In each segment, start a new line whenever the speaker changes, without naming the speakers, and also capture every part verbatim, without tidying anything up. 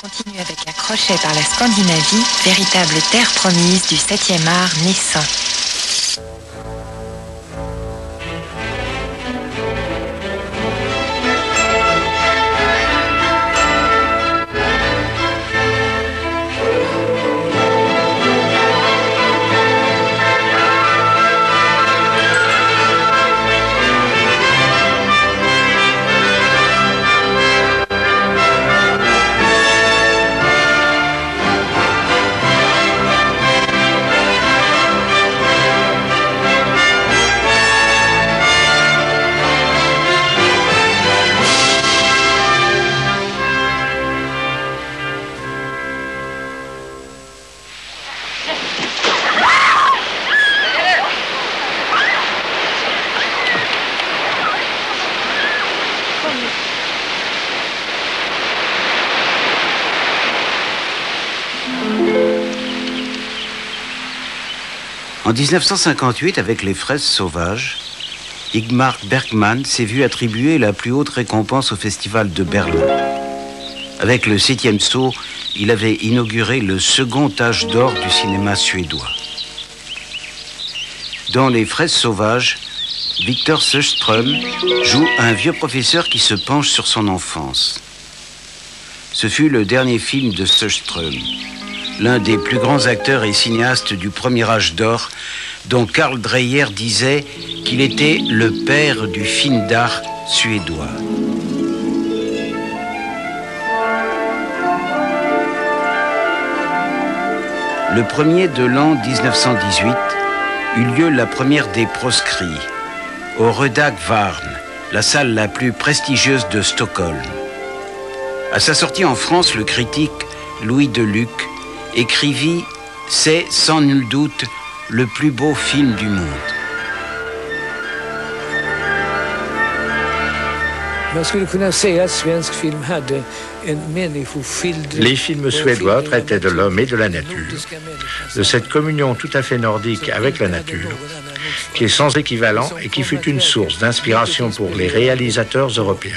continue avec un crochet par la Scandinavie, véritable terre promise du septième art naissant.
En dix-neuf cent cinquante-huit, avec Les Fraises sauvages, Ingmar Bergman s'est vu attribuer la plus haute récompense au Festival de Berlin. Avec Le Septième Saut, il avait inauguré le second âge d'or du cinéma suédois. Dans Les Fraises sauvages, Victor Söderström joue un vieux professeur qui se penche sur son enfance. Ce fut le dernier film de Söderström, l'un des plus grands acteurs et cinéastes du premier âge d'or, dont Carl Dreyer disait qu'il était le père du film d'art suédois. Le premier de l'an dix-neuf cent dix-huit eut lieu la première des proscrits, au Röda Kvarn, la salle la plus prestigieuse de Stockholm. À sa sortie en France, le critique Louis Deluc écrivit « C'est sans nul doute le plus beau film du monde ».
Les films suédois traitaient de l'homme et de la nature, de cette communion tout à fait nordique avec la nature, qui est sans équivalent et qui fut une source d'inspiration pour les réalisateurs européens.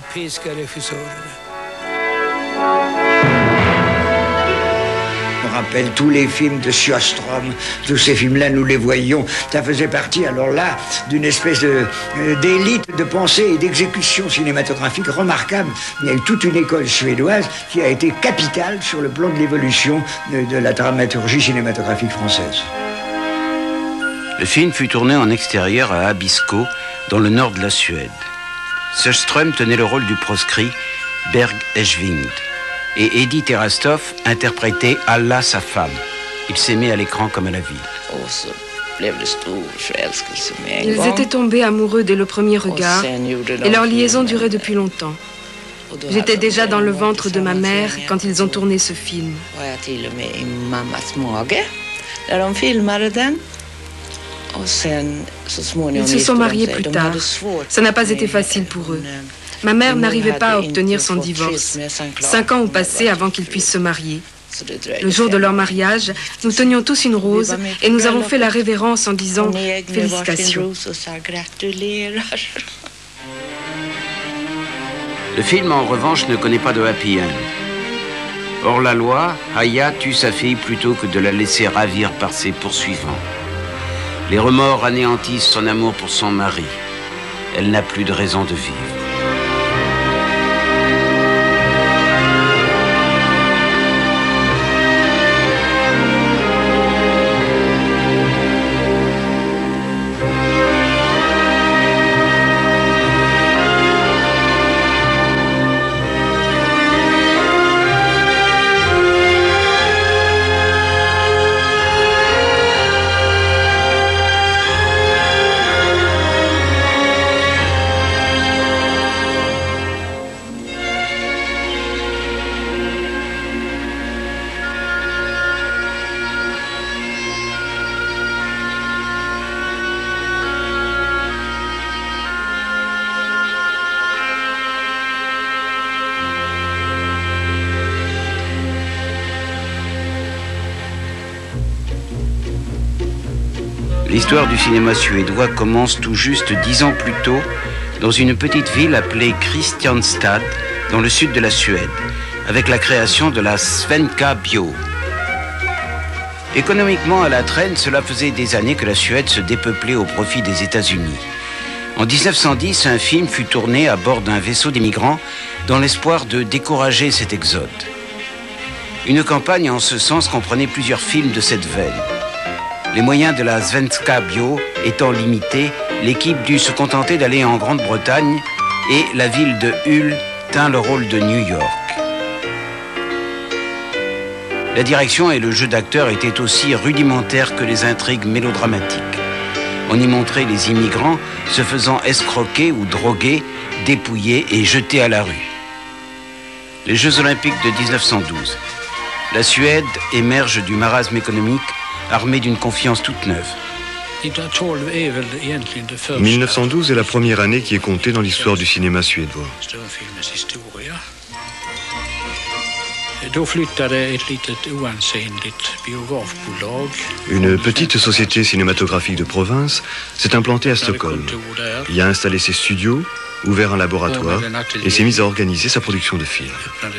On rappelle tous les films de Sjöström, tous ces films-là, nous les voyions. Ça faisait partie, alors là, d'une espèce de, d'élite de pensée et d'exécution cinématographique remarquable. Il y a eu toute une école suédoise qui a été capitale sur le plan de l'évolution de, de la dramaturgie cinématographique française.
Le film fut tourné en extérieur à Abisko, dans le nord de la Suède. Söderström tenait le rôle du proscrit Berg Eschwing. Et Eddie Terrastov interprétait Alla, sa femme. Ils s'aimaient à l'écran comme à la ville.
Ils étaient tombés amoureux dès le premier regard et leur liaison durait depuis longtemps. J'étais déjà dans le ventre de ma mère quand ils ont tourné ce film. Ils se sont mariés plus tard. Ça n'a pas été facile pour eux. Ma mère n'arrivait pas à obtenir son divorce. Cinq ans ont passé avant qu'ils puissent se marier. Le jour de leur mariage, nous tenions tous une rose et nous avons fait la révérence en disant « Félicitations ».
Le film, en revanche, ne connaît pas de happy end. Hors la loi, Aya tue sa fille plutôt que de la laisser ravir par ses poursuivants. Les remords anéantissent son amour pour son mari. Elle n'a plus de raison de vivre. L'histoire du cinéma suédois commence tout juste dix ans plus tôt dans une petite ville appelée Kristianstad, dans le sud de la Suède, avec la création de la Svenska Bio. Économiquement à la traîne, cela faisait des années que la Suède se dépeuplait au profit des États-Unis. En dix-neuf cent dix, un film fut tourné à bord d'un vaisseau d'émigrants dans l'espoir de décourager cet exode. Une campagne en ce sens comprenait plusieurs films de cette veine. Les moyens de la Svenska Bio étant limités, l'équipe dut se contenter d'aller en Grande-Bretagne et la ville de Hull tint le rôle de New York. La direction et le jeu d'acteurs étaient aussi rudimentaires que les intrigues mélodramatiques. On y montrait les immigrants se faisant escroquer ou droguer, dépouillés et jetés à la rue. Les Jeux Olympiques de dix-neuf cent douze. La Suède émerge du marasme économique armée d'une confiance toute neuve.
mille neuf cent douze est la première année qui est comptée dans l'histoire du cinéma suédois. Une petite société cinématographique de province s'est implantée à Stockholm. Il y a installé ses studios, ouvert un laboratoire et s'est mise à organiser sa production de films.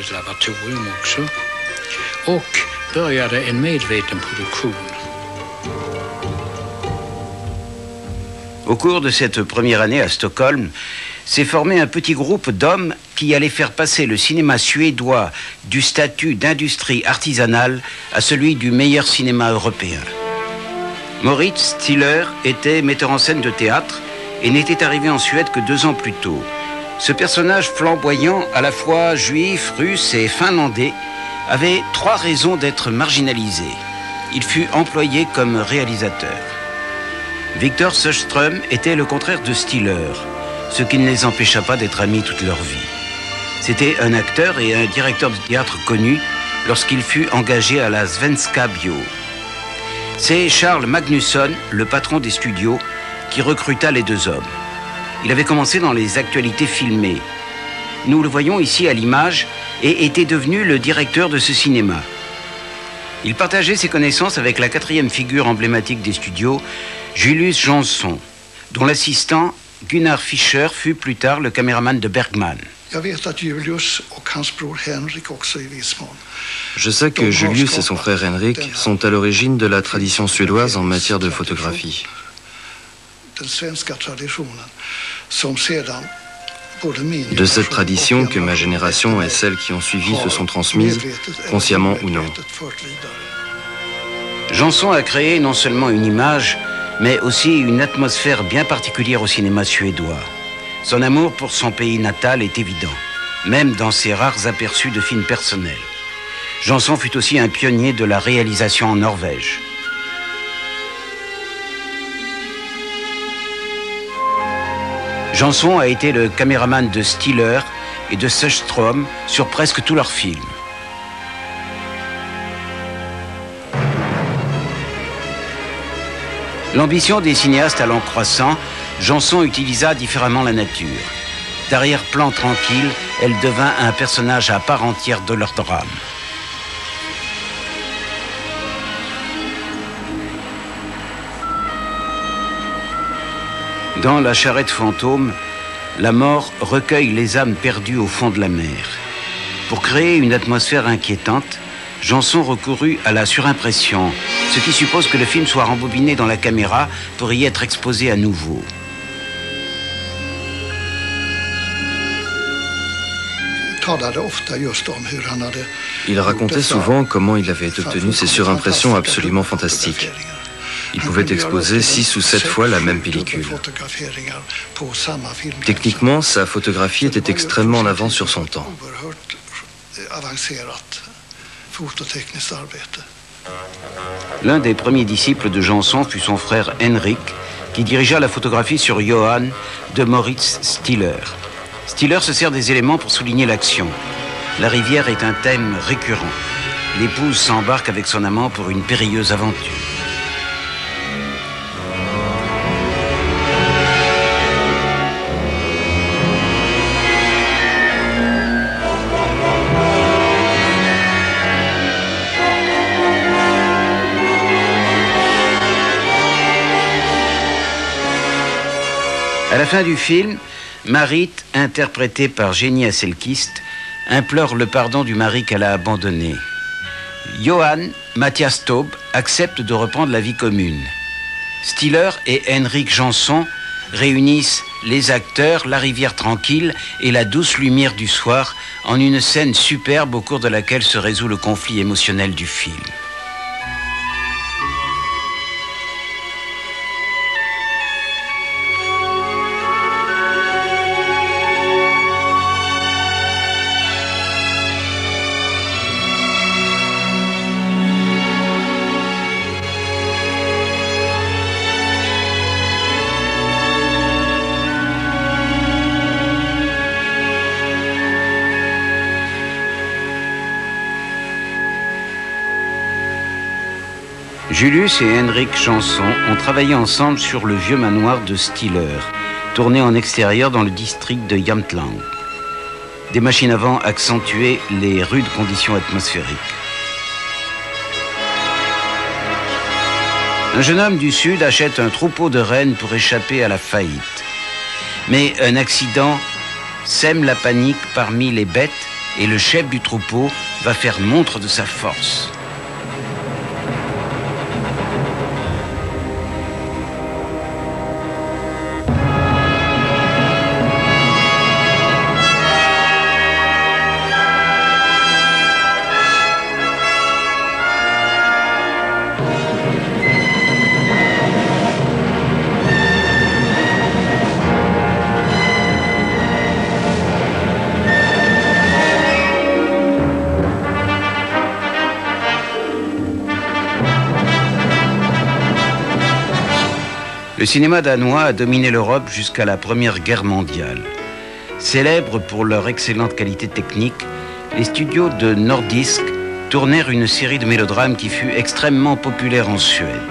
Au cours de cette première année à Stockholm, s'est formé un petit groupe d'hommes qui allaient faire passer le cinéma suédois du statut d'industrie artisanale à celui du meilleur cinéma européen. Moritz Stiller était metteur en scène de théâtre et n'était arrivé en Suède que deux ans plus tôt. Ce personnage flamboyant, à la fois juif, russe et finlandais, avait trois raisons d'être marginalisé. Il fut employé comme réalisateur. Victor Sjöström était le contraire de Stiller, ce qui ne les empêcha pas d'être amis toute leur vie. C'était un acteur et un directeur de théâtre connu lorsqu'il fut engagé à la Svenska Bio. C'est Charles Magnusson, le patron des studios, qui recruta les deux hommes. Il avait commencé dans les actualités filmées. Nous le voyons ici à l'image et était devenu le directeur de ce cinéma. Il partageait ses connaissances avec la quatrième figure emblématique des studios, Julius Jansson, dont l'assistant Gunnar Fischer fut plus tard le caméraman de Bergman.
Je sais que Julius et son frère Henrik sont à l'origine de la tradition suédoise en matière de photographie. De cette tradition que ma génération et celles qui ont suivi se sont transmises, consciemment ou non.
Jansson a créé non seulement une image, mais aussi une atmosphère bien particulière au cinéma suédois. Son amour pour son pays natal est évident, même dans ses rares aperçus de films personnels. Jansson fut aussi un pionnier de la réalisation en Norvège. Jansson a été le caméraman de Stiller et de Sjöström sur presque tous leurs films. L'ambition des cinéastes allant croissant, Jansson utilisa différemment la nature. D'arrière-plan tranquille, elle devint un personnage à part entière de leur drame. Dans La charrette fantôme, la mort recueille les âmes perdues au fond de la mer. Pour créer une atmosphère inquiétante, Jansson recourut à la surimpression, ce qui suppose que le film soit rembobiné dans la caméra pour y être exposé à nouveau.
Il racontait souvent comment il avait obtenu ces surimpressions absolument fantastiques. Il pouvait exposer six ou sept fois la même pellicule. Techniquement, sa photographie était extrêmement en avance sur son temps.
L'un des premiers disciples de Jansson fut son frère Henrik, qui dirigea la photographie sur Johan de Moritz Stiller. Stiller se sert des éléments pour souligner l'action. La rivière est un thème récurrent. L'épouse s'embarque avec son amant pour une périlleuse aventure. À la fin du film, Marit, interprétée par Jenny Asselkist, implore le pardon du mari qu'elle a abandonné. Johann Matthias Taube accepte de reprendre la vie commune. Stiller et Henrik Jansson réunissent les acteurs, la rivière tranquille et la douce lumière du soir en une scène superbe au cours de laquelle se résout le conflit émotionnel du film. Julius et Henrik Jansson ont travaillé ensemble sur le vieux manoir de Stiller, tourné en extérieur dans le district de Jämtland. Des machines à vent accentuaient les rudes conditions atmosphériques. Un jeune homme du Sud achète un troupeau de rennes pour échapper à la faillite. Mais un accident sème la panique parmi les bêtes et le chef du troupeau va faire montre de sa force. Le cinéma danois a dominé l'Europe jusqu'à la Première Guerre mondiale. Célèbres pour leur excellente qualité technique, les studios de Nordisk tournèrent une série de mélodrames qui fut extrêmement populaire en Suède.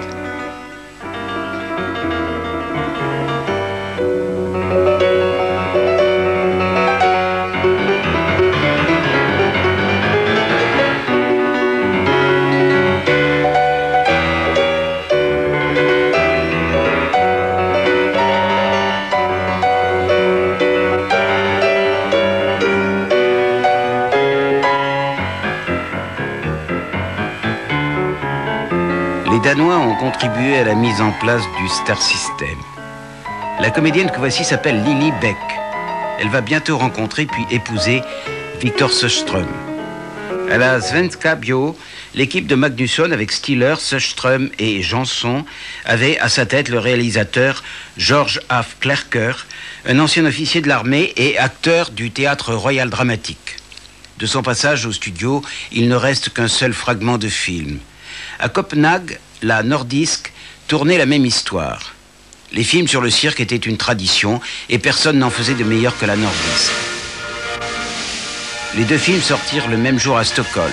Les Danois ont contribué à la mise en place du Star System. La comédienne que voici s'appelle Lily Beck. Elle va bientôt rencontrer puis épouser Victor Sjöström. À la Svenska Bio, l'équipe de Magnusson avec Stiller, Sjöström et Jansson avait à sa tête le réalisateur George af Klerker, un ancien officier de l'armée et acteur du théâtre royal dramatique. De son passage au studio, il ne reste qu'un seul fragment de film. À Copenhague, la Nordisk tournait la même histoire. Les films sur le cirque étaient une tradition et personne n'en faisait de meilleur que la Nordisk. Les deux films sortirent le même jour à Stockholm.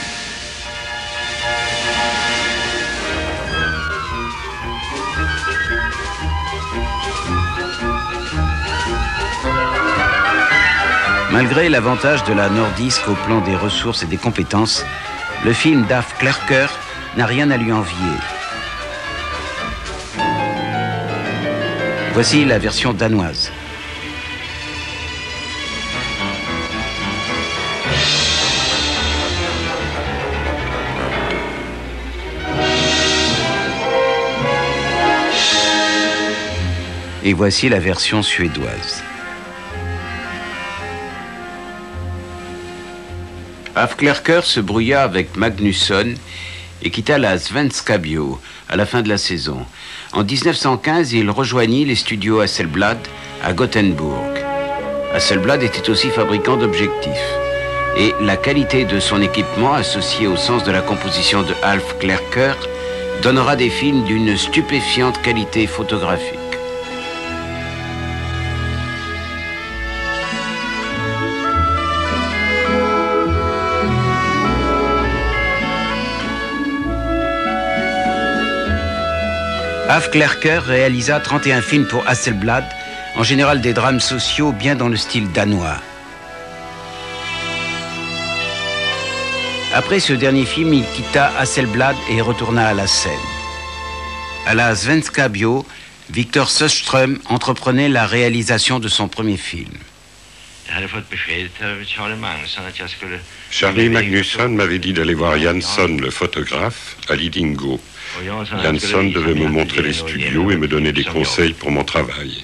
Malgré l'avantage de la Nordisk au plan des ressources et des compétences, le film d'Af Klerker n'a rien à lui envier. Voici la version danoise. Et voici la version suédoise. Af Klerker se brouilla avec Magnusson et quitta la Svenska Bio à la fin de la saison. En dix-neuf cent quinze, il rejoignit les studios Hasselblad à Gothenburg. Hasselblad était aussi fabricant d'objectifs. Et la qualité de son équipement, associée au sens de la composition de Alf Klerker, donnera des films d'une stupéfiante qualité photographique. Af Klerker réalisa trente et un films pour Hasselblad, en général des drames sociaux bien dans le style danois. Après ce dernier film, il quitta Hasselblad et retourna à la scène. À la Svenska Bio, Victor Sjöström entreprenait la réalisation de son premier film.
Charlie Magnusson m'avait dit d'aller voir Jansson, le photographe, à Lidingö. Jansson devait me montrer les studios et me donner des conseils pour mon travail.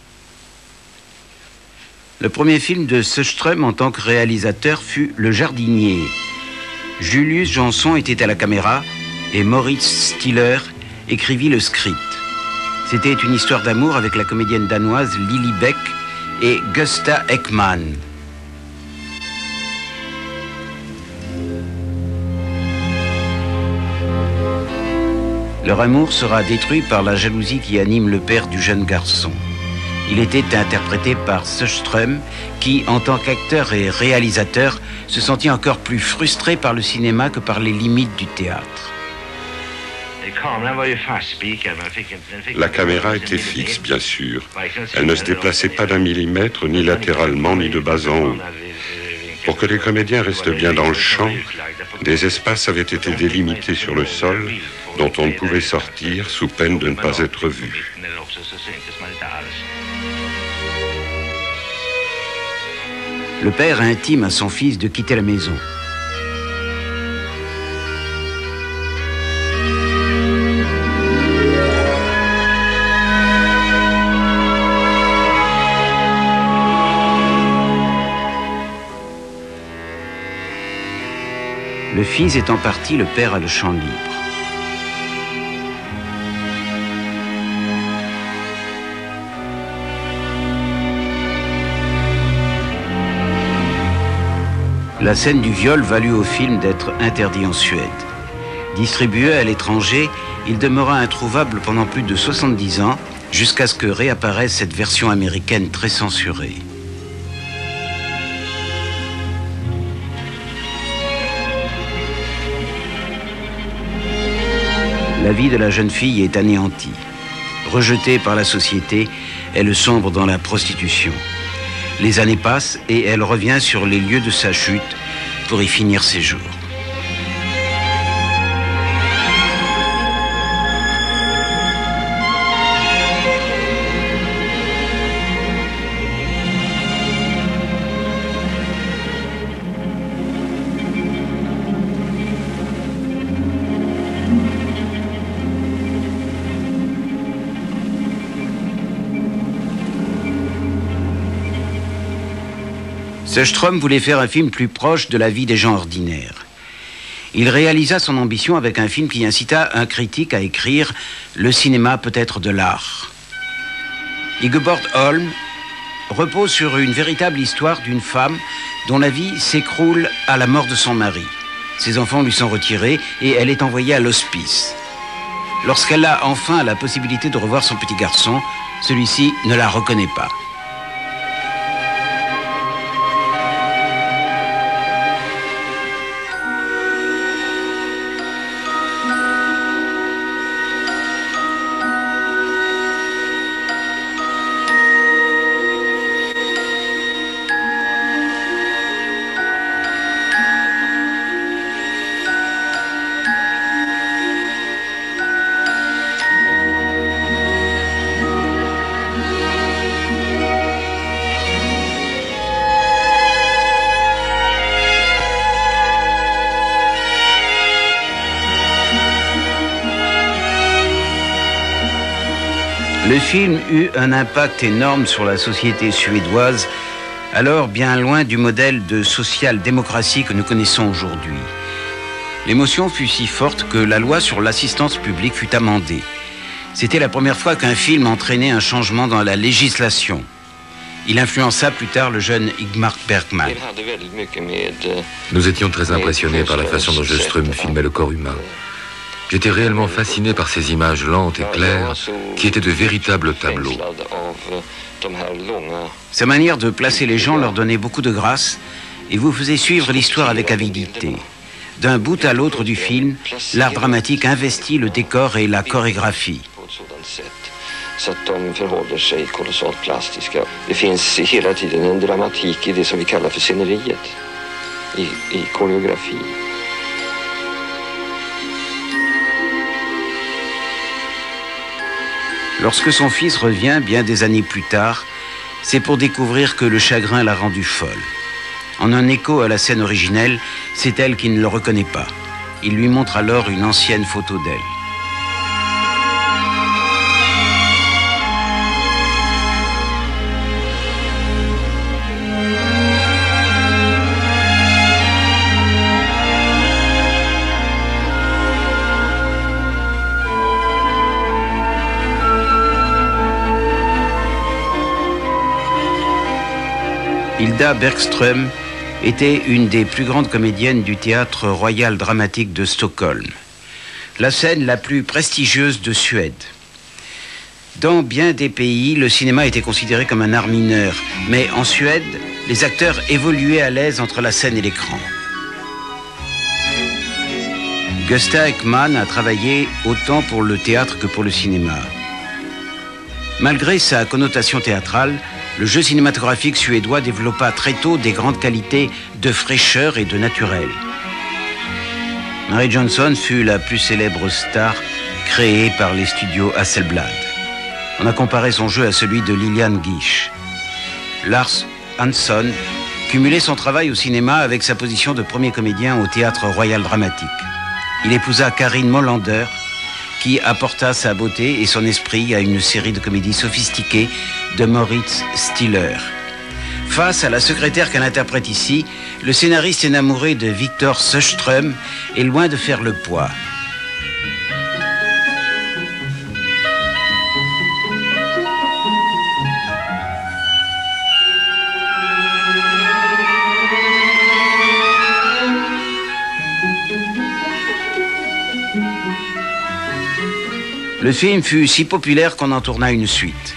Le premier film de Sjöström en tant que réalisateur fut Le Jardinier. Julius Jansson était à la caméra et Moritz Stiller écrivit le script. C'était une histoire d'amour avec la comédienne danoise Lily Beck et Gösta Ekman. Leur amour sera détruit par la jalousie qui anime le père du jeune garçon. Il était interprété par Sjöström, qui, en tant qu'acteur et réalisateur, se sentit encore plus frustré par le cinéma que par les limites du théâtre.
La caméra était fixe, bien sûr. Elle ne se déplaçait pas d'un millimètre, ni latéralement, ni de bas en haut. Pour que les comédiens restent bien dans le champ, des espaces avaient été délimités sur le sol, dont on ne pouvait sortir sous peine de ne pas être vu.
Le père intime à son fils de quitter la maison. Le fils étant parti, le père a le champ libre. La scène du viol valut au film d'être interdit en Suède. Distribué à l'étranger, il demeura introuvable pendant plus de soixante-dix ans, jusqu'à ce que réapparaisse cette version américaine très censurée. La vie de la jeune fille est anéantie. Rejetée par la société, elle sombre dans la prostitution. Les années passent et elle revient sur les lieux de sa chute pour y finir ses jours. Sjöström voulait faire un film plus proche de la vie des gens ordinaires. Il réalisa son ambition avec un film qui incita un critique à écrire « Le cinéma peut être de l'art ». Ingeborg Holm repose sur une véritable histoire d'une femme dont la vie s'écroule à la mort de son mari. Ses enfants lui sont retirés et elle est envoyée à l'hospice. Lorsqu'elle a enfin la possibilité de revoir son petit garçon, celui-ci ne la reconnaît pas. Le film eut un impact énorme sur la société suédoise, alors bien loin du modèle de social-démocratie que nous connaissons aujourd'hui. L'émotion fut si forte que la loi sur l'assistance publique fut amendée. C'était la première fois qu'un film entraînait un changement dans la législation. Il influença plus tard le jeune Ingmar Bergman.
Nous étions très impressionnés par la façon dont Sjöström filmait le corps humain. J'étais réellement fasciné par ces images lentes et claires qui étaient de véritables tableaux.
Sa manière de placer les gens leur donnait beaucoup de grâce et vous faisait suivre l'histoire avec avidité. D'un bout à l'autre du film, l'art dramatique investit le décor et la chorégraphie.
Så att de förhåller sig kolossalt plastiska. Det finns hela tiden en dramatik i det som vi kallar för sceneriet, i, i koreografi.
Lorsque son fils revient, bien des années plus tard, C'est pour découvrir que le chagrin l'a rendue folle. En un écho à la scène originelle, c'est elle qui ne le reconnaît pas. Il lui montre alors une ancienne photo d'elle. Hilda Bergström était une des plus grandes comédiennes du théâtre royal dramatique de Stockholm, la scène la plus prestigieuse de Suède. Dans bien des pays, le cinéma était considéré comme un art mineur, mais en Suède, les acteurs évoluaient à l'aise entre la scène et l'écran. Gösta Ekman a travaillé autant pour le théâtre que pour le cinéma. Malgré sa connotation théâtrale, le jeu cinématographique suédois développa très tôt des grandes qualités de fraîcheur et de naturel. Mary Johnson fut la plus célèbre star créée par les studios Hasselblad. On a comparé son jeu à celui de Lilian Gish. Lars Hansson cumulait son travail au cinéma avec sa position de premier comédien au théâtre royal dramatique. Il épousa Karin Molander, qui apporta sa beauté et son esprit à une série de comédies sophistiquées de Moritz Stiller. Face à la secrétaire qu'elle interprète ici, le scénariste énamouré de Victor Sjöström est loin de faire le poids. Le film fut si populaire qu'on en tourna une suite.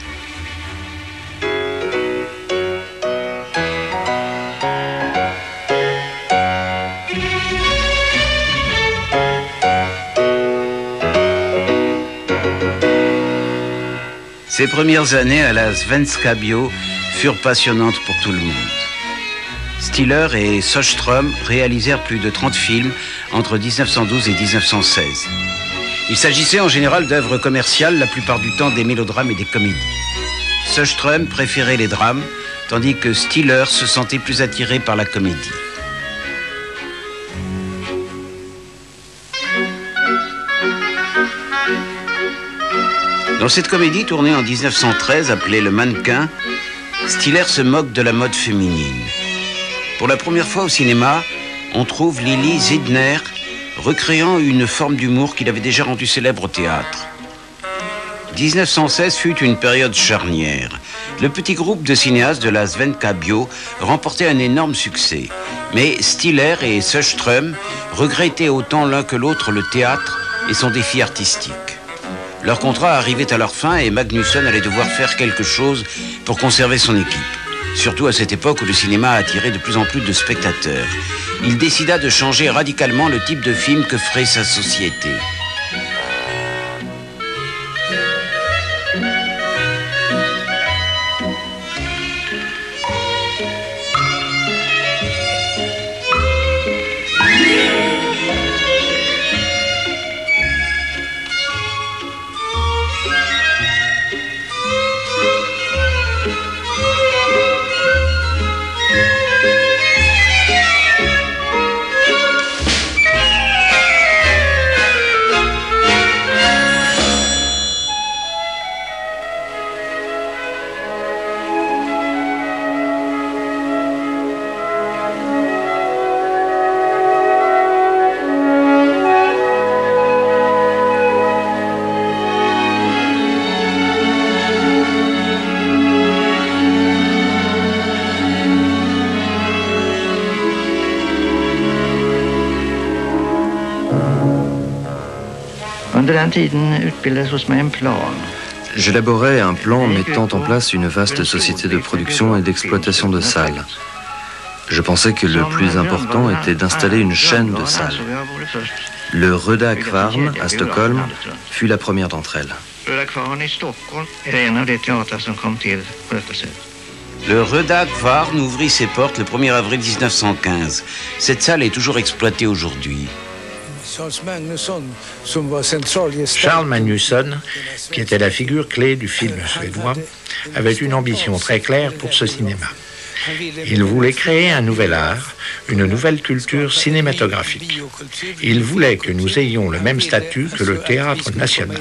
Ses premières années à la Svenska Bio furent passionnantes pour tout le monde. Stiller et Sjöström réalisèrent plus de trente films entre dix-neuf cent douze et dix-neuf cent seize. Il s'agissait en général d'œuvres commerciales, la plupart du temps des mélodrames et des comédies. Sjöström préférait les drames, tandis que Stiller se sentait plus attiré par la comédie. Dans cette comédie tournée en dix-neuf cent treize, appelée Le Mannequin, Stiller se moque de la mode féminine. Pour la première fois au cinéma, on trouve Lili Zidner recréant une forme d'humour qu'il avait déjà rendue célèbre au théâtre. dix-neuf cent seize fut une période charnière. Le petit groupe de cinéastes de la Svenska Bio remportait un énorme succès. Mais Stiller et Sjöström regrettaient autant l'un que l'autre le théâtre et son défi artistique. Leur contrat arrivait à leur fin et Magnusson allait devoir faire quelque chose pour conserver son équipe. Surtout à cette époque où le cinéma attirait de plus en plus de spectateurs. Il décida de changer radicalement le type de film que ferait sa société.
J'élaborais un plan mettant en place une vaste société de production et d'exploitation de salles. Je pensais que le plus important était d'installer une chaîne de salles. Le Röda Kvarn à Stockholm fut la première d'entre elles.
Le Röda Kvarn ouvrit ses portes le premier avril mille neuf cent quinze. Cette salle est toujours exploitée aujourd'hui.
Charles Magnusson, qui était la figure clé du film suédois, avait une ambition très claire pour ce cinéma. Il voulait créer un nouvel art, une nouvelle culture cinématographique. Il voulait que nous ayons le même statut que le théâtre national.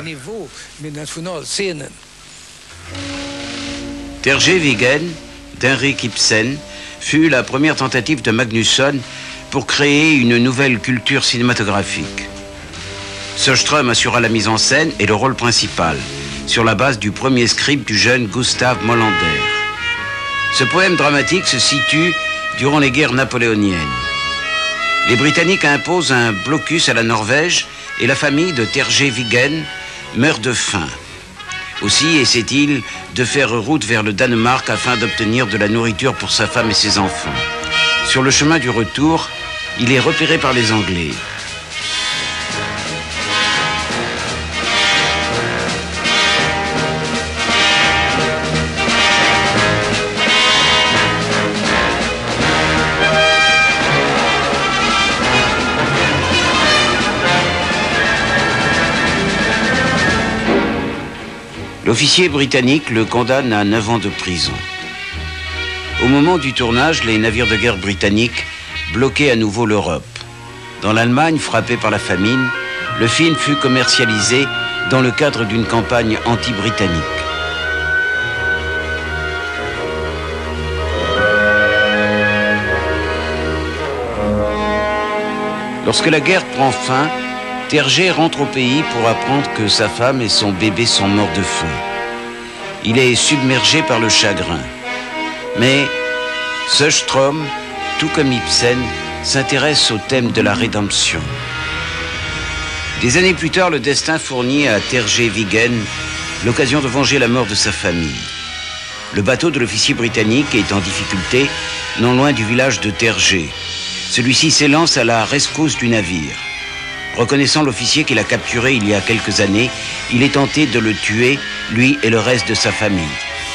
Terje-Vigen d'Henrik Ibsen fut la première tentative de Magnusson pour créer une nouvelle culture cinématographique. Söström assura la mise en scène et le rôle principal, sur la base du premier script du jeune Gustav Molander. Ce poème dramatique se situe durant les guerres napoléoniennes. Les Britanniques imposent un blocus à la Norvège et la famille de Terje-Vigen meurt de faim. Aussi essaie-t-il de faire route vers le Danemark afin d'obtenir de la nourriture pour sa femme et ses enfants. Sur le chemin du retour, il est repéré par les Anglais. L'officier britannique le condamne à neuf ans de prison. Au moment du tournage, les navires de guerre britanniques bloquaient à nouveau l'Europe. Dans l'Allemagne, frappée par la famine, le film fut commercialisé dans le cadre d'une campagne anti-britannique. Lorsque la guerre prend fin, Terje rentre au pays pour apprendre que sa femme et son bébé sont morts de faim. Il est submergé par le chagrin. Mais Söström, tout comme Ibsen, s'intéresse au thème de la rédemption. Des années plus tard, le destin fournit à Terje-Vigen l'occasion de venger la mort de sa famille. Le bateau de l'officier britannique est en difficulté, non loin du village de Terje. Celui-ci s'élance à la rescousse du navire. Reconnaissant l'officier qu'il a capturé il y a quelques années, il est tenté de le tuer, lui et le reste de sa famille.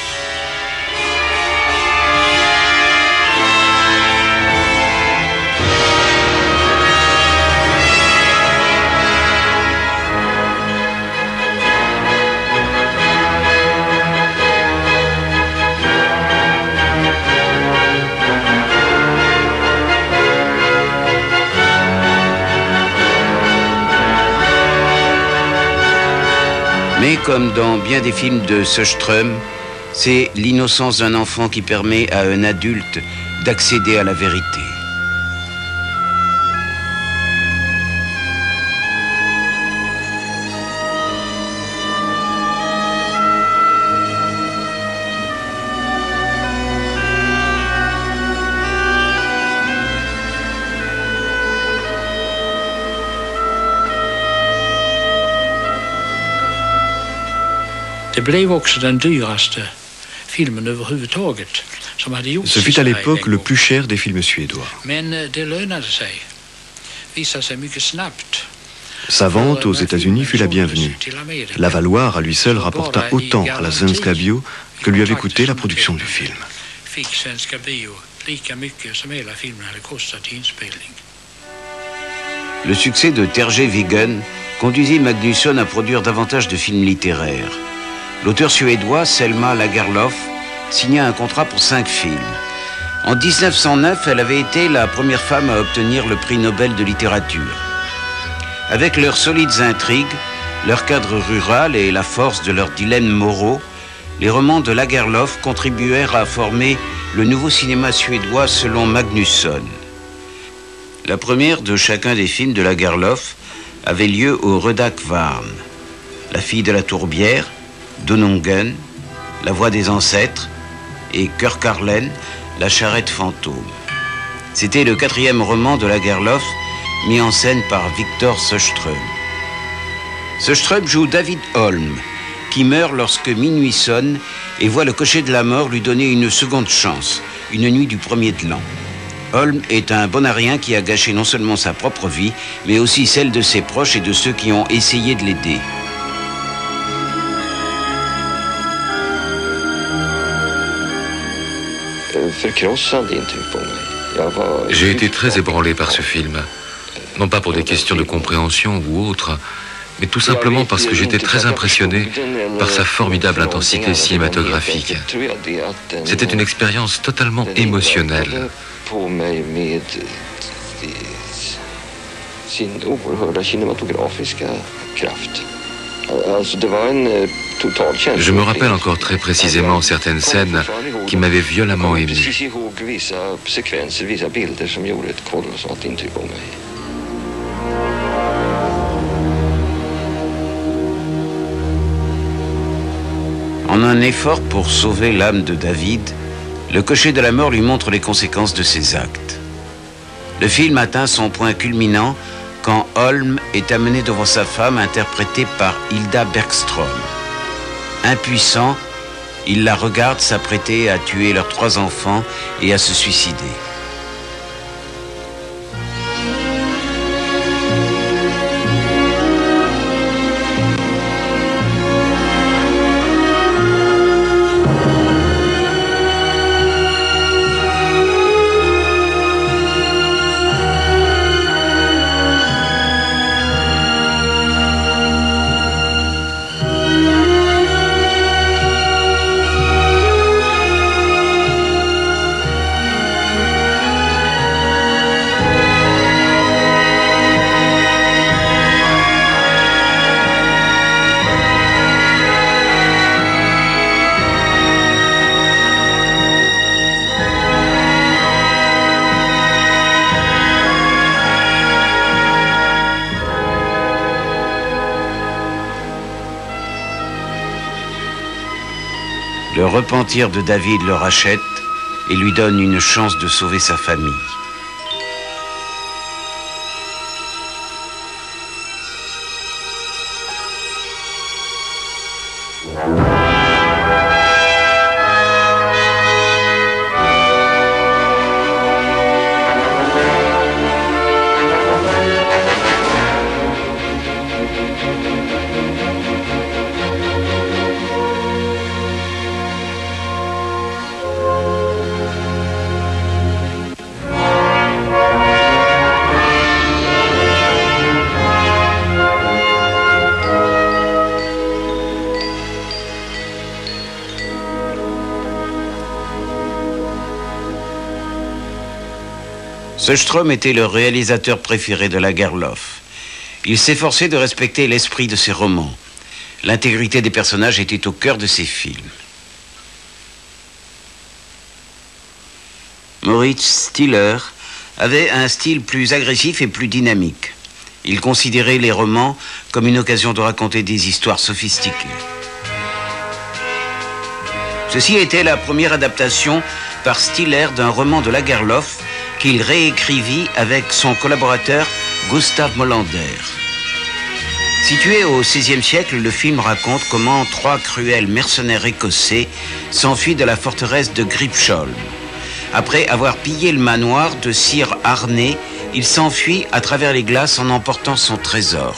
Mais comme dans bien des films de Söström, c'est l'innocence d'un enfant qui permet à un adulte d'accéder à la vérité.
Ce fut à l'époque le plus cher des films suédois. Sa vente aux États-Unis fut la bienvenue. L'avaloir à lui seul rapporta autant à la Svenska Bio que lui avait coûté la production du film.
Le succès de Terje-Vigen conduisit Magnusson à produire davantage de films littéraires. L'auteur suédois Selma Lagerlöf signa un contrat pour cinq films. En mille neuf cent neuf, elle avait été la première femme à obtenir le prix Nobel de littérature. Avec leurs solides intrigues, leur cadre rural et la force de leurs dilemmes moraux, les romans de Lagerlöf contribuèrent à former le nouveau cinéma suédois selon Magnusson. La première de chacun des films de Lagerlöf avait lieu au Röda Kvarn. La fille de la tourbière, Donungen, La voix des ancêtres, et Kørkarlen, La charrette fantôme. C'était le quatrième roman de Lagerlöf, mis en scène par Victor Söström. Söström joue David Holm, qui meurt lorsque minuit sonne et voit le cocher de la mort lui donner une seconde chance, une nuit du premier de l'an. Holm est un bonarien qui a gâché non seulement sa propre vie, mais aussi celle de ses proches et de ceux qui ont essayé de l'aider.
J'ai été très ébranlé par ce film. Non pas pour des questions de compréhension ou autre, mais tout simplement parce que j'étais très impressionné par sa formidable intensité cinématographique. C'était une expérience totalement émotionnelle. Je me rappelle encore très précisément certaines scènes qui m'avaient violemment ému.
En un effort pour sauver l'âme de David, le cocher de la mort lui montre les conséquences de ses actes. Le film atteint son point culminant quand Holm est amené devant sa femme, interprétée par Hilda Bergström. Impuissant, il la regarde s'apprêter à tuer leurs trois enfants et à se suicider. Le repentir de David le rachète et lui donne une chance de sauver sa famille. Sjöström était le réalisateur préféré de Lagerlöf. Il s'efforçait de respecter l'esprit de ses romans. L'intégrité des personnages était au cœur de ses films. Moritz Stiller avait un style plus agressif et plus dynamique. Il considérait les romans comme une occasion de raconter des histoires sophistiquées. Ceci était la première adaptation par Stiller d'un roman de Lagerlöf qu'il réécrivit avec son collaborateur Gustav Molander. Situé au seizième siècle, le film raconte comment trois cruels mercenaires écossais s'enfuient de la forteresse de Gripsholm. Après avoir pillé le manoir de Sir Arne, il s'enfuit à travers les glaces en emportant son trésor.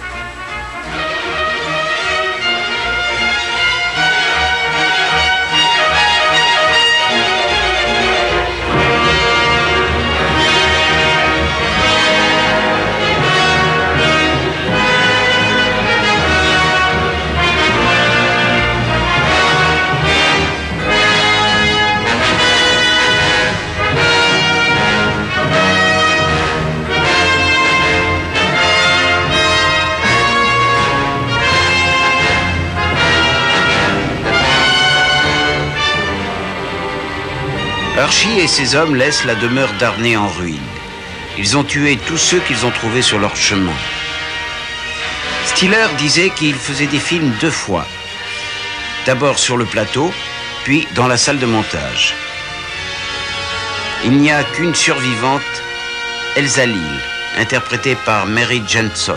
Archie et ses hommes laissent la demeure d'Arne en ruine. Ils ont tué tous ceux qu'ils ont trouvés sur leur chemin. Stiller disait qu'il faisait des films deux fois. D'abord sur le plateau, puis dans la salle de montage. Il n'y a qu'une survivante, Elsa Lille, interprétée par Mary Jenson.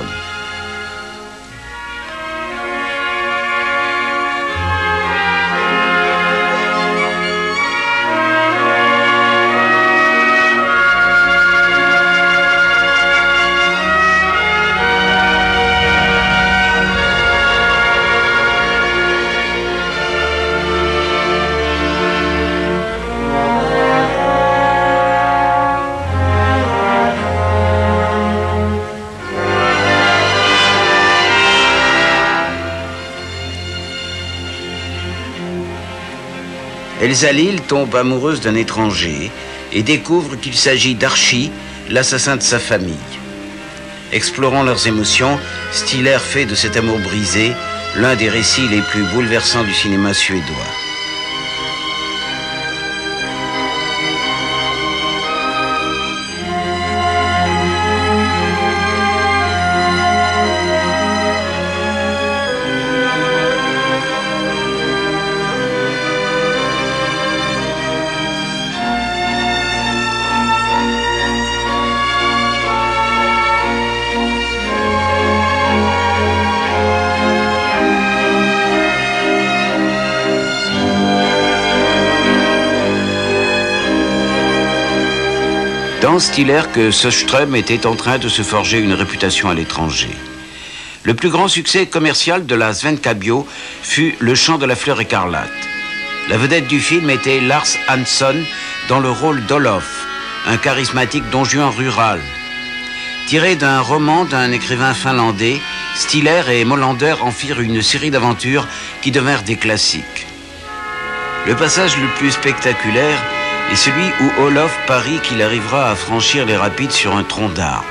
Elsa Lille tombe amoureuse d'un étranger et découvre qu'il s'agit d'Archie, l'assassin de sa famille. Explorant leurs émotions, Stiller fait de cet amour brisé l'un des récits les plus bouleversants du cinéma suédois. Dans Stiller que Söström était en train de se forger une réputation à l'étranger. Le plus grand succès commercial de la Svenska Bio fut Le Chant de la fleur écarlate. La vedette du film était Lars Hansson dans le rôle d'Olof, un charismatique don Juan rural. Tiré d'un roman d'un écrivain finlandais, Stiller et Molander en firent une série d'aventures qui devinrent des classiques. Le passage le plus spectaculaire est celui où Olof parie qu'il arrivera à franchir les rapides sur un tronc d'arbre.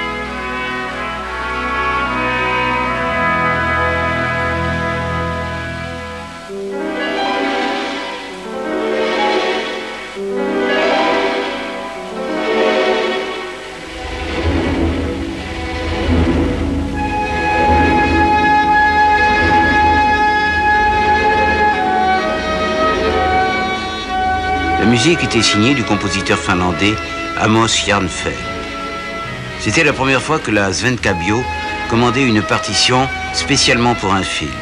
La musique était signée du compositeur finlandais Amos Järnfeld. C'était la première fois que la Svenska Bio commandait une partition spécialement pour un film.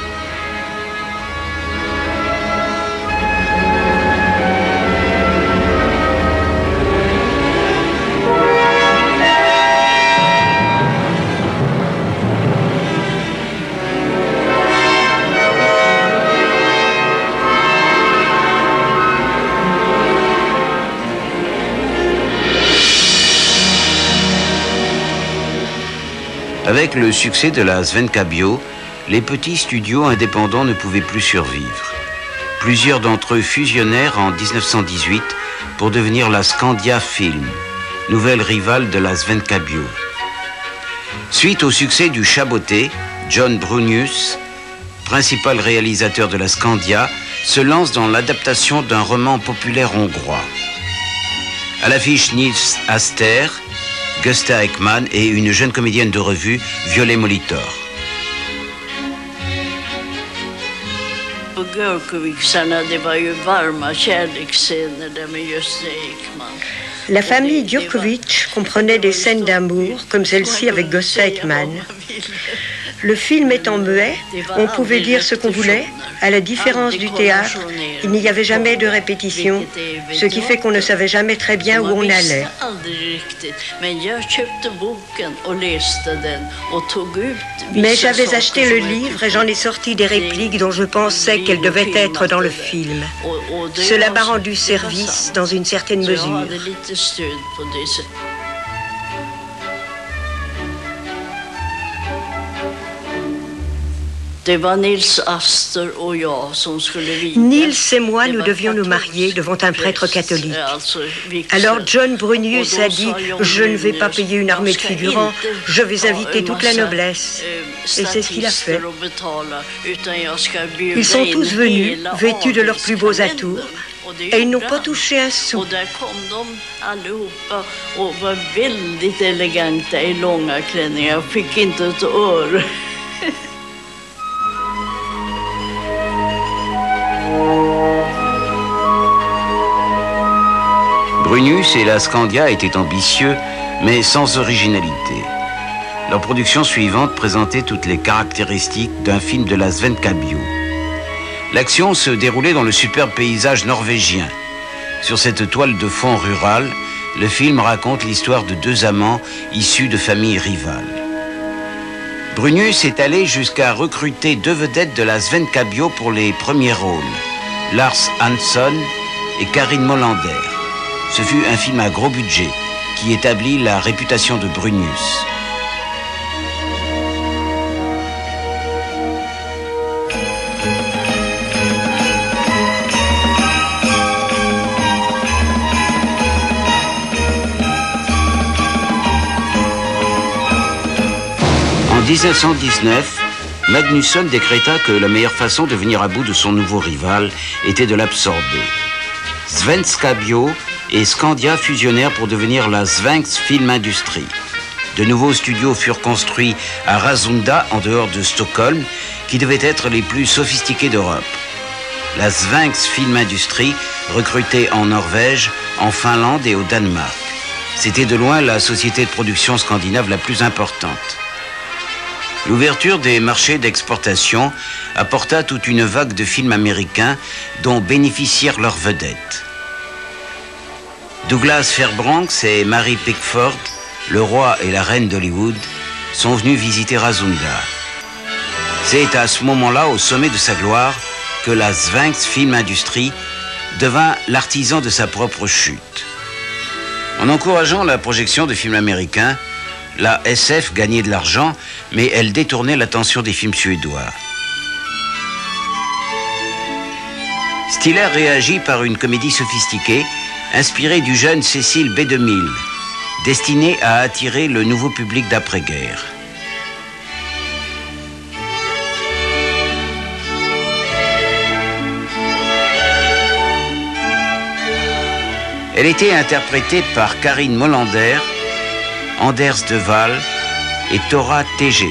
Avec le succès de la Svenska Bio, les petits studios indépendants ne pouvaient plus survivre. Plusieurs d'entre eux fusionnèrent en mille neuf cent dix-huit pour devenir la Scandia Film, nouvelle rivale de la Svenska Bio. Suite au succès du Chaboté, John Brunius, principal réalisateur de la Scandia, se lance dans l'adaptation d'un roman populaire hongrois. À l'affiche Nils Aster, Gösta Ekman et une jeune comédienne de revue, Violet Molitor.
La famille Djurkovic comprenait des scènes d'amour, comme celle-ci avec Gösta Ekman. Le film étant muet, on pouvait dire ce qu'on voulait. À la différence du théâtre, il n'y avait jamais de répétition, ce qui fait qu'on ne savait jamais très bien où on allait. Mais j'avais acheté le livre et j'en ai sorti des répliques dont je pensais qu'elles devaient être dans le film. Cela m'a rendu service dans une certaine mesure. Nils et moi, nous devions nous marier devant un prêtre catholique. Alors John Brunius a dit « Je ne vais pas payer une armée de figurants, je vais inviter toute la noblesse. » Et c'est ce qu'il a fait. Ils sont tous venus, vêtus de leurs plus beaux atours, et ils n'ont pas touché un sou.
Brunius et la Scandia étaient ambitieux, mais sans originalité. Leur production suivante présentait toutes les caractéristiques d'un film de la Svenska Bio. L'action se déroulait dans le superbe paysage norvégien. Sur cette toile de fond rurale, le film raconte l'histoire de deux amants issus de familles rivales. Brunius est allé jusqu'à recruter deux vedettes de la Svenska Bio pour les premiers rôles, Lars Hansson et Karin Molander. Ce fut un film à gros budget qui établit la réputation de Brunius. mille neuf cent dix-neuf, Magnusson décréta que la meilleure façon de venir à bout de son nouveau rival était de l'absorber. Svenska Bio et Scandia fusionnèrent pour devenir la Svensk Film Industrie. De nouveaux studios furent construits à Rasunda, en dehors de Stockholm, qui devaient être les plus sophistiqués d'Europe. La Svensk Film Industrie recrutait en Norvège, en Finlande et au Danemark. C'était de loin la société de production scandinave la plus importante. L'ouverture des marchés d'exportation apporta toute une vague de films américains dont bénéficièrent leurs vedettes. Douglas Fairbanks et Mary Pickford, le roi et la reine d'Hollywood, sont venus visiter Rasunda. C'est à ce moment-là, au sommet de sa gloire, que la Svensk Film Industrie devint l'artisan de sa propre chute. En encourageant la projection de films américains, la S F gagnait de l'argent, mais elle détournait l'attention des films suédois. Stiller réagit par une comédie sophistiquée, inspirée du jeune Cécile B deux mille, destinée à attirer le nouveau public d'après-guerre. Elle était interprétée par Karin Molander, Anders de Waal et Tora T G.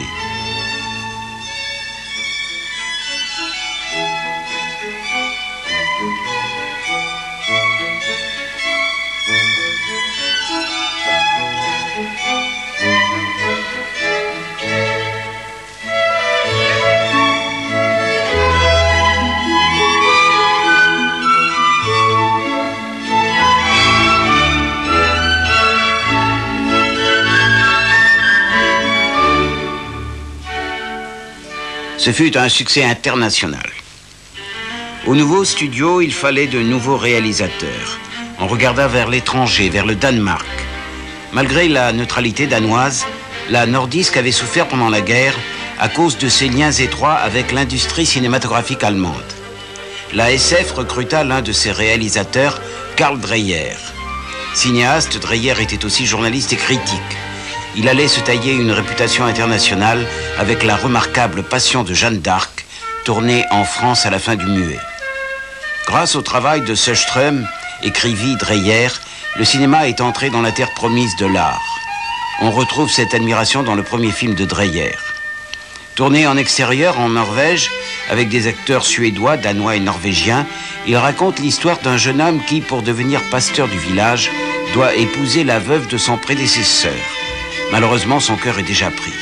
Ce fut un succès international. Au nouveau studio, il fallait de nouveaux réalisateurs. On regarda vers l'étranger, vers le Danemark. Malgré la neutralité danoise, la Nordisk avait souffert pendant la guerre à cause de ses liens étroits avec l'industrie cinématographique allemande. La S F recruta l'un de ses réalisateurs, Karl Dreyer. Cinéaste, Dreyer était aussi journaliste et critique. Il allait se tailler une réputation internationale avec la remarquable Passion de Jeanne d'Arc, tournée en France à la fin du muet. Grâce au travail de Sjöström, écrivit Dreyer, le cinéma est entré dans la terre promise de l'art. On retrouve cette admiration dans le premier film de Dreyer. Tourné en extérieur en Norvège, avec des acteurs suédois, danois et norvégiens, il raconte l'histoire d'un jeune homme qui, pour devenir pasteur du village, doit épouser la veuve de son prédécesseur. Malheureusement, son cœur est déjà pris.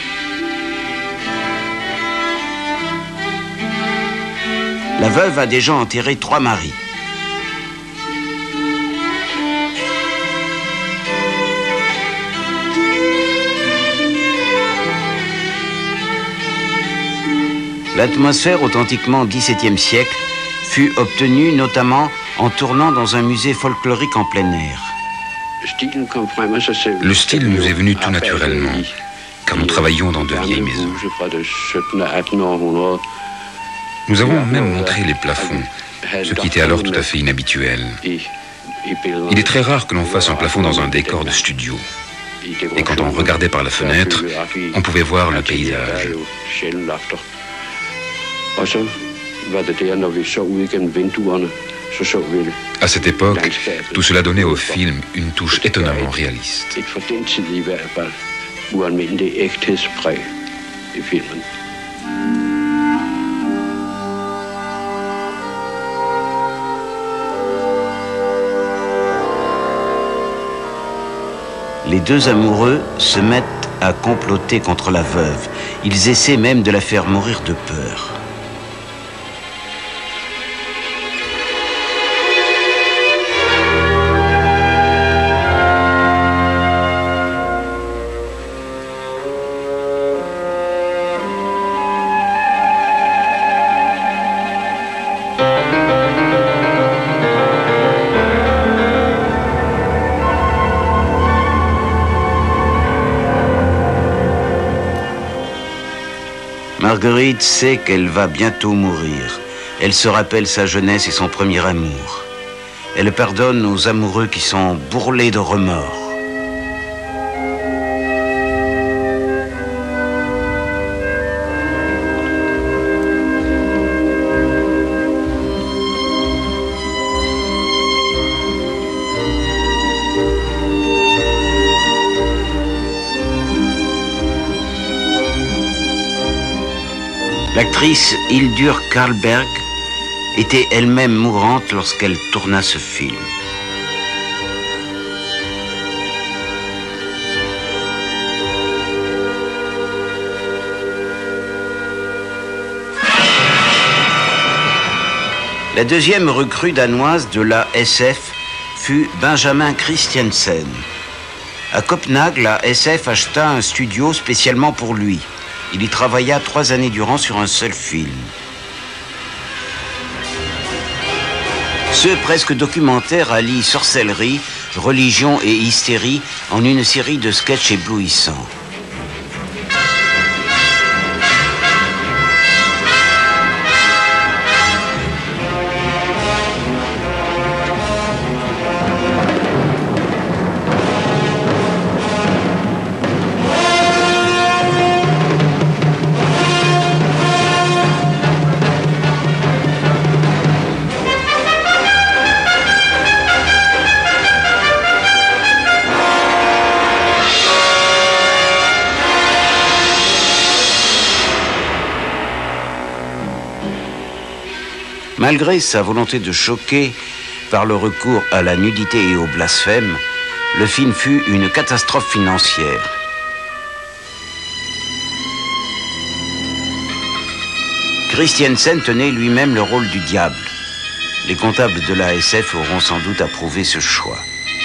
La veuve a déjà enterré trois maris. L'atmosphère authentiquement dix-septième siècle fut obtenue notamment en tournant dans un musée folklorique en plein air.
Le style nous est venu tout naturellement, car nous travaillions dans de vieilles maisons. Nous avons même montré les plafonds, ce qui était alors tout à fait inhabituel. Il est très rare que l'on fasse un plafond dans un décor de studio. Et quand on regardait par la fenêtre, on pouvait voir le paysage. À cette époque, tout cela donnait au film une touche étonnamment réaliste.
Les deux amoureux se mettent à comploter contre la veuve. Ils essaient même de la faire mourir de peur. Marguerite sait qu'elle va bientôt mourir. Elle se rappelle sa jeunesse et son premier amour. Elle pardonne aux amoureux qui sont bourrelés de remords. L'actrice Hildur Karlberg était elle-même mourante lorsqu'elle tourna ce film. La deuxième recrue danoise de la S F fut Benjamin Christiansen. À Copenhague, la S F acheta un studio spécialement pour lui. Il y travailla trois années durant sur un seul film. Ce presque documentaire allie sorcellerie, religion et hystérie en une série de sketchs éblouissants. Malgré sa volonté de choquer par le recours à la nudité et au blasphème, le film fut une catastrophe financière. Christiansen tenait lui-même le rôle du diable. Les comptables de la S F auront sans doute approuvé ce choix.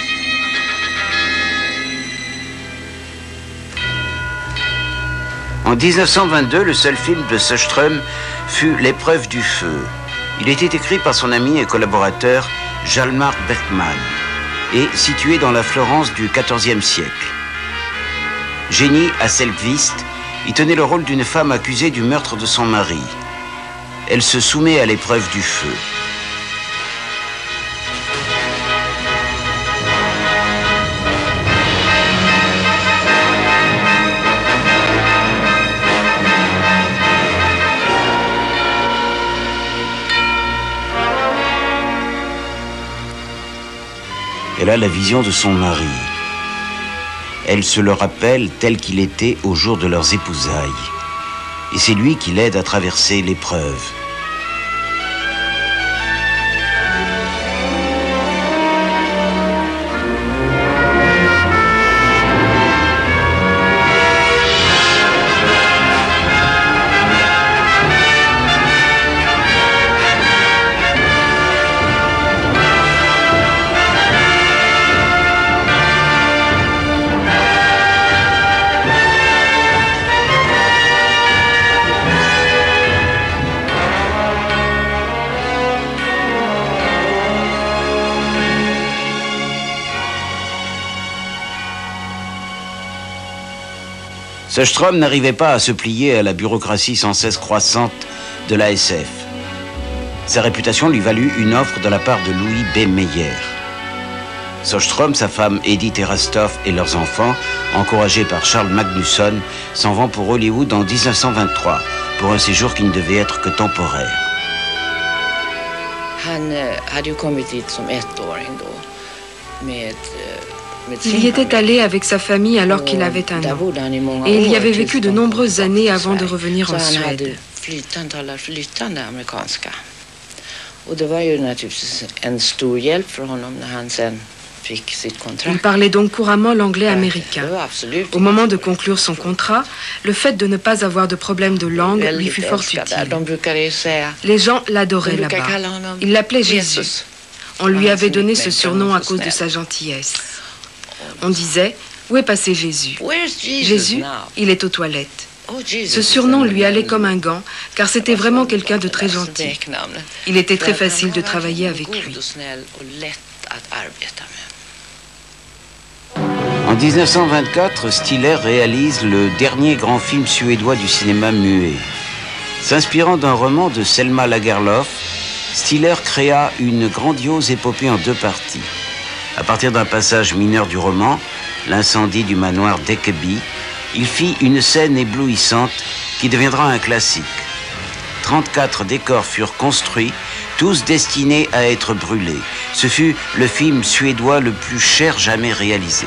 En mille neuf cent vingt-deux, le seul film de Sjöström fut L'épreuve du feu. Il était écrit par son ami et collaborateur Hjalmar Berkman et situé dans la Florence du quatorzième siècle. Jenny Hasselqvist y tenait le rôle d'une femme accusée du meurtre de son mari. Elle se soumet à l'épreuve du feu. Elle a la vision de son mari. Elle se le rappelle tel qu'il était au jour de leurs épousailles. Et c'est lui qui l'aide à traverser l'épreuve. Sjöström n'arrivait pas à se plier à la bureaucratie sans cesse croissante de la S F. Sa réputation lui valut une offre de la part de Louis B. Mayer. Sjöström, sa femme Edith Erastoff et leurs enfants, encouragés par Charles Magnusson, s'en vont pour Hollywood en mille neuf cent vingt-trois, pour un séjour qui ne devait être que temporaire.
Il y était allé avec sa famille alors qu'il avait un an. Et il y avait vécu de nombreuses années avant de revenir en Suède. Il parlait donc couramment l'anglais américain. Au moment de conclure son contrat, le fait de ne pas avoir de problème de langue lui fut fort utile. Les gens l'adoraient là-bas. Ils l'appelaient Jésus. On lui avait donné ce surnom à cause de sa gentillesse. On disait, où est passé Jésus? Jésus, il est aux toilettes. Ce surnom lui allait comme un gant, car c'était vraiment quelqu'un de très gentil. Il était très facile de travailler avec lui.
En mille neuf cent vingt-quatre, Stiller réalise le dernier grand film suédois du cinéma muet. S'inspirant d'un roman de Selma Lagerlöf, Stiller créa une grandiose épopée en deux parties. À partir d'un passage mineur du roman, l'incendie du manoir d'Ekeby, il fit une scène éblouissante qui deviendra un classique. trente-quatre décors furent construits, tous destinés à être brûlés. Ce fut le film suédois le plus cher jamais réalisé.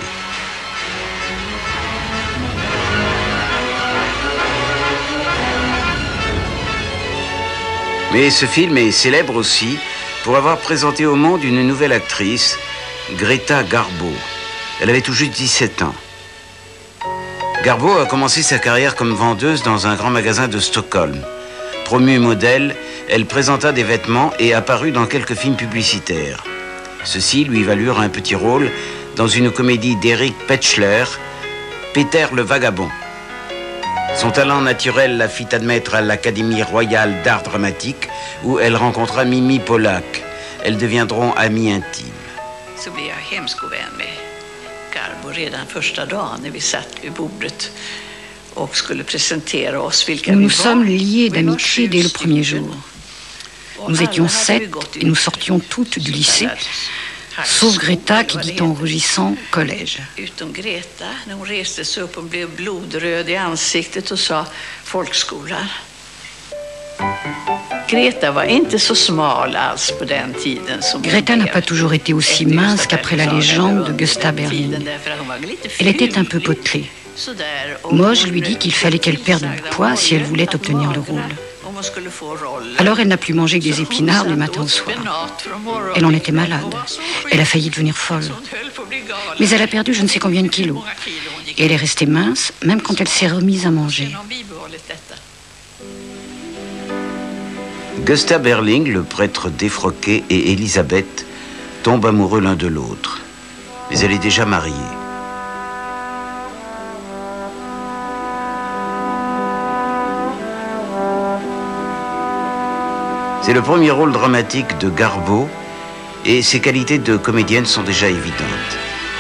Mais ce film est célèbre aussi pour avoir présenté au monde une nouvelle actrice, Greta Garbo. Elle avait tout juste dix-sept ans. Garbo a commencé sa carrière comme vendeuse dans un grand magasin de Stockholm. Promue modèle, elle présenta des vêtements et apparut dans quelques films publicitaires. Ceux-ci lui valurent un petit rôle dans une comédie d'Eric Petschler, Peter le Vagabond. Son talent naturel la fit admettre à l'Académie royale d'art dramatique où elle rencontra Mimi Pollack. Elles deviendront amies intimes.
Nous nous sommes liés d'amitié dès le premier jour. Nous étions sept et nous sortions toutes du lycée, sauf Greta qui dit en rougissant « collège ». Greta n'a pas toujours été aussi mince qu'après la légende de Gösta Berling. Elle était un peu potelée. Moi, je lui dis qu'il fallait qu'elle perde du poids si elle voulait obtenir le rôle. Alors elle n'a plus mangé que des épinards du matin au soir. Elle en était malade. Elle a failli devenir folle. Mais elle a perdu je ne sais combien de kilos. Et elle est restée mince, même quand elle s'est remise à manger.
Gösta Berling, le prêtre défroqué, et Elisabeth tombent amoureux l'un de l'autre. Mais elle est déjà mariée. C'est le premier rôle dramatique de Garbo et ses qualités de comédienne sont déjà évidentes.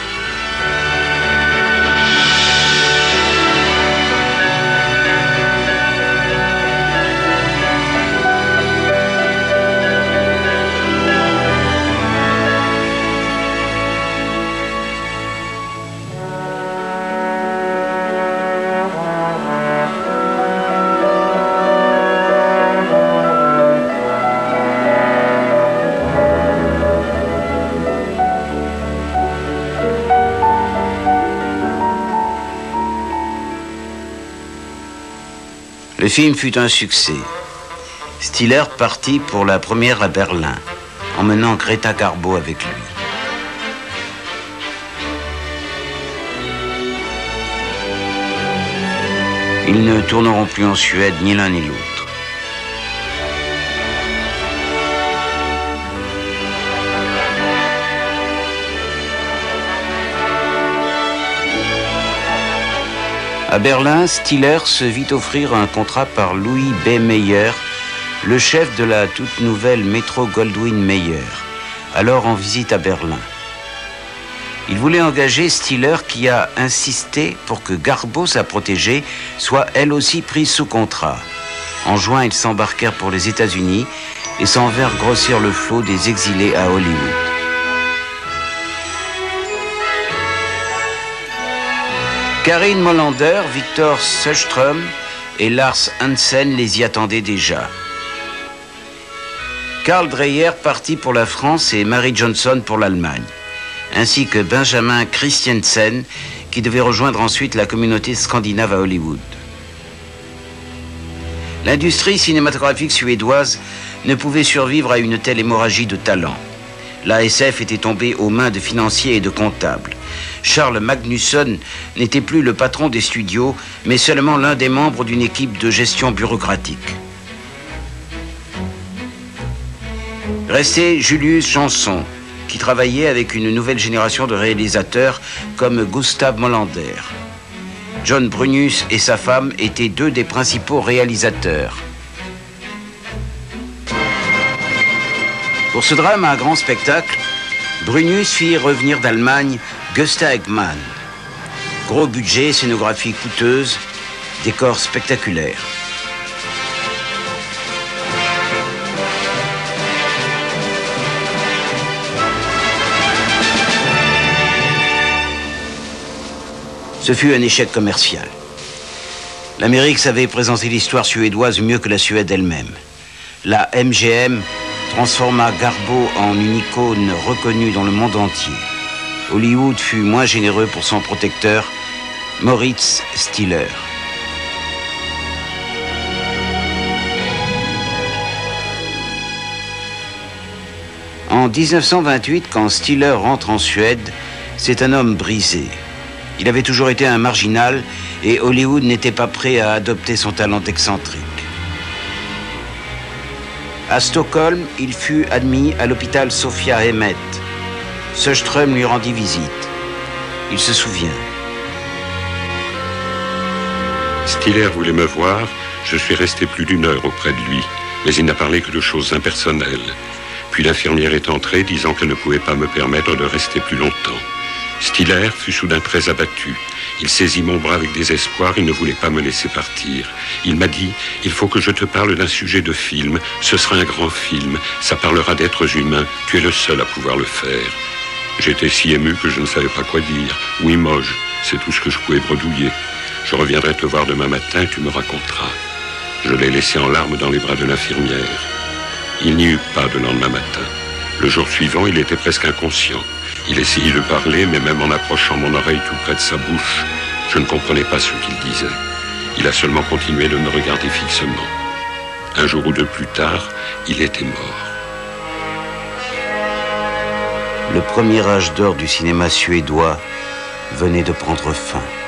Le film fut un succès. Stiller partit pour la première à Berlin, emmenant Greta Garbo avec lui. Ils ne tourneront plus en Suède, ni l'un ni l'autre. À Berlin, Stiller se vit offrir un contrat par Louis B. Mayer, le chef de la toute nouvelle Metro-Goldwyn-Mayer, alors en visite à Berlin. Il voulait engager Stiller qui a insisté pour que Garbo, sa protégée, soit elle aussi prise sous contrat. En juin, ils s'embarquèrent pour les États-Unis et s'en vinrent grossir le flot des exilés à Hollywood. Karin Molander, Victor Söström et Lars Hansen les y attendaient déjà. Karl Dreyer partit pour la France et Mary Johnson pour l'Allemagne, ainsi que Benjamin Christiansen qui devait rejoindre ensuite la communauté scandinave à Hollywood. L'industrie cinématographique suédoise ne pouvait survivre à une telle hémorragie de talent. L'A S F était tombée aux mains de financiers et de comptables. Charles Magnusson n'était plus le patron des studios, mais seulement l'un des membres d'une équipe de gestion bureaucratique. Restait Julius Jansson, qui travaillait avec une nouvelle génération de réalisateurs comme Gustav Molander. John Brunius et sa femme étaient deux des principaux réalisateurs. Pour ce drame à grand spectacle, Brunius fit revenir d'Allemagne Gösta Ekman. Gros budget, scénographie coûteuse, décors spectaculaires. Ce fut un échec commercial. L'Amérique savait présenter l'histoire suédoise mieux que la Suède elle-même. La M G M transforma Garbo en une icône reconnue dans le monde entier. Hollywood fut moins généreux pour son protecteur, Moritz Stiller. En mille neuf cent vingt-huit, quand Stiller rentre en Suède, c'est un homme brisé. Il avait toujours été un marginal et Hollywood n'était pas prêt à adopter son talent excentrique. À Stockholm, il fut admis à l'hôpital Sophia Hemmet. Söderström lui rendit visite. Il se souvient.
Stiller voulait me voir, je suis resté plus d'une heure auprès de lui, mais il n'a parlé que de choses impersonnelles. Puis l'infirmière est entrée, disant qu'elle ne pouvait pas me permettre de rester plus longtemps. Stiller fut soudain très abattu. Il saisit mon bras avec désespoir, il ne voulait pas me laisser partir. Il m'a dit, il faut que je te parle d'un sujet de film, ce sera un grand film, ça parlera d'êtres humains, tu es le seul à pouvoir le faire. J'étais si ému que je ne savais pas quoi dire. Oui, Moge, c'est tout ce que je pouvais bredouiller. Je reviendrai te voir demain matin, tu me raconteras. Je l'ai laissé en larmes dans les bras de l'infirmière. Il n'y eut pas de lendemain matin. Le jour suivant, il était presque inconscient. Il essayait de parler, mais même en approchant mon oreille tout près de sa bouche, je ne comprenais pas ce qu'il disait. Il a seulement continué de me regarder fixement. Un jour ou deux plus tard, il était mort.
Le premier âge d'or du cinéma suédois venait de prendre fin.